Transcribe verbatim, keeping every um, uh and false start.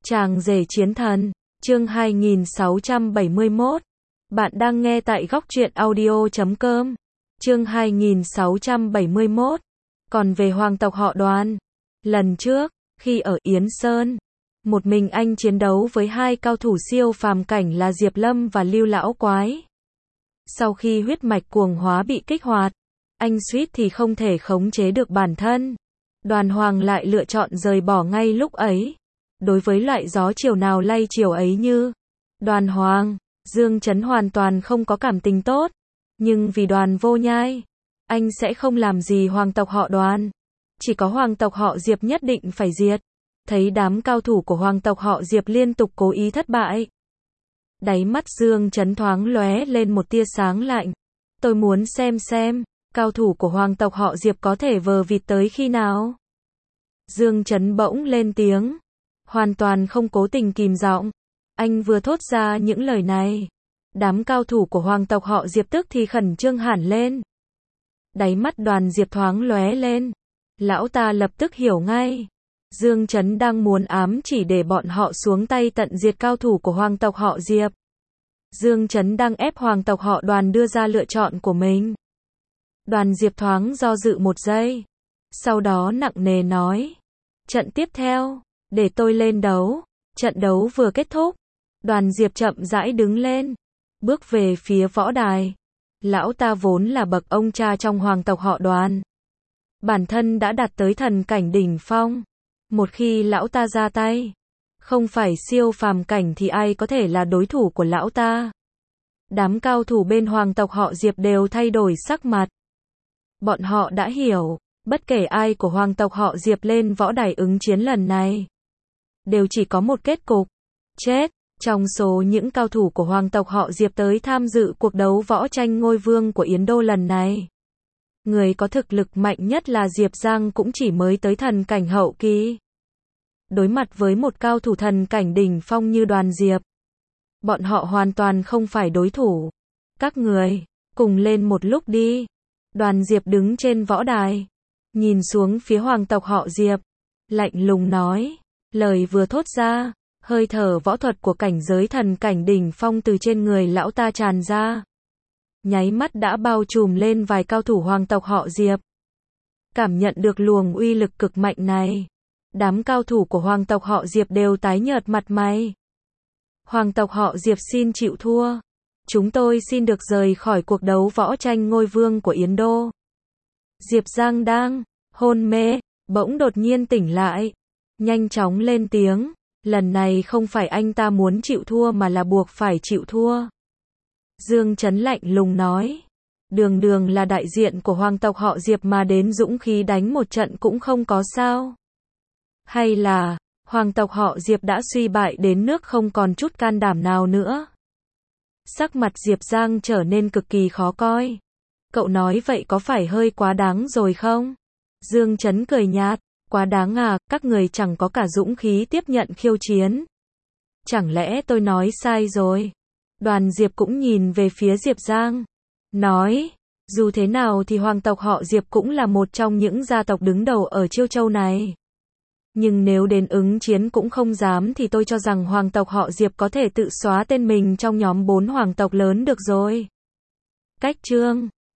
Chàng rể chiến thần, chương hai nghìn sáu trăm bảy mươi mốt. Bạn đang nghe tại góc truyện audio chấm com. Chương hai nghìn sáu trăm bảy mươi mốt. Còn về hoàng tộc họ Đoàn, lần trước, khi ở Yến Sơn, một mình anh chiến đấu với hai cao thủ siêu phàm cảnh là Diệp Lâm và Lưu Lão Quái. Sau khi huyết mạch cuồng hóa bị kích hoạt, anh suýt thì không thể khống chế được bản thân. Đoàn Hoàng lại lựa chọn rời bỏ ngay lúc ấy. Đối với loại gió chiều nào lay chiều ấy như Đoàn Hoàng, Dương Chấn hoàn toàn không có cảm tình tốt. Nhưng vì Đoàn Vô Nhai, anh sẽ không làm gì hoàng tộc họ Đoàn. Chỉ có hoàng tộc họ Diệp nhất định phải diệt. Thấy đám cao thủ của hoàng tộc họ Diệp liên tục cố ý thất bại, đáy mắt Dương Chấn thoáng lóe lên một tia sáng lạnh. Tôi muốn xem xem, cao thủ của hoàng tộc họ Diệp có thể vờ vịt tới khi nào. Dương Chấn bỗng lên tiếng, hoàn toàn không cố tình kìm giọng. Anh vừa thốt ra những lời này, đám cao thủ của hoàng tộc họ Diệp tức thì khẩn trương hẳn lên. Đáy mắt Đoàn Diệp thoáng lóe lên. Lão ta lập tức hiểu ngay. Dương Chấn đang muốn ám chỉ để bọn họ xuống tay tận diệt cao thủ của hoàng tộc họ Diệp. Dương Chấn đang ép hoàng tộc họ Đoàn đưa ra lựa chọn của mình. Đoàn Diệp thoáng do dự một giây, sau đó nặng nề nói, trận tiếp theo, để tôi lên đấu. Trận đấu vừa kết thúc, Đoàn Diệp chậm rãi đứng lên, bước về phía võ đài. Lão ta vốn là bậc ông cha trong hoàng tộc họ Đoàn, bản thân đã đạt tới thần cảnh đỉnh phong. Một khi lão ta ra tay, không phải siêu phàm cảnh thì ai có thể là đối thủ của lão ta. Đám cao thủ bên hoàng tộc họ Diệp đều thay đổi sắc mặt. Bọn họ đã hiểu, bất kể ai của hoàng tộc họ Diệp lên võ đài ứng chiến lần này, đều chỉ có một kết cục, chết. Trong số những cao thủ của hoàng tộc họ Diệp tới tham dự cuộc đấu võ tranh ngôi vương của Yến Đô lần này, người có thực lực mạnh nhất là Diệp Giang cũng chỉ mới tới thần cảnh hậu kỳ. Đối mặt với một cao thủ thần cảnh đỉnh phong như Đoàn Diệp, bọn họ hoàn toàn không phải đối thủ. Các người, cùng lên một lúc đi. Đoàn Diệp đứng trên võ đài, nhìn xuống phía hoàng tộc họ Diệp, lạnh lùng nói. Lời vừa thốt ra, hơi thở võ thuật của cảnh giới thần cảnh đỉnh phong từ trên người lão ta tràn ra, nháy mắt đã bao trùm lên vài cao thủ hoàng tộc họ Diệp. Cảm nhận được luồng uy lực cực mạnh này, đám cao thủ của hoàng tộc họ Diệp đều tái nhợt mặt mày. Hoàng tộc họ Diệp xin chịu thua. Chúng tôi xin được rời khỏi cuộc đấu võ tranh ngôi vương của Yến Đô. Diệp Giang đang hôn mê, bỗng đột nhiên tỉnh lại, nhanh chóng lên tiếng. Lần này không phải anh ta muốn chịu thua mà là buộc phải chịu thua. Dương Chấn lạnh lùng nói. Đường đường là đại diện của hoàng tộc họ Diệp mà đến dũng khí đánh một trận cũng không có sao? Hay là, hoàng tộc họ Diệp đã suy bại đến nước không còn chút can đảm nào nữa? Sắc mặt Diệp Giang trở nên cực kỳ khó coi. Cậu nói vậy có phải hơi quá đáng rồi không? Dương Chấn cười nhạt. Quá đáng à, các người chẳng có cả dũng khí tiếp nhận khiêu chiến. Chẳng lẽ tôi nói sai rồi? Đoàn Diệp cũng nhìn về phía Diệp Giang, nói, dù thế nào thì hoàng tộc họ Diệp cũng là một trong những gia tộc đứng đầu ở Chiêu Châu này. Nhưng nếu đến ứng chiến cũng không dám thì tôi cho rằng hoàng tộc họ Diệp có thể tự xóa tên mình trong nhóm bốn hoàng tộc lớn được rồi. Cách chương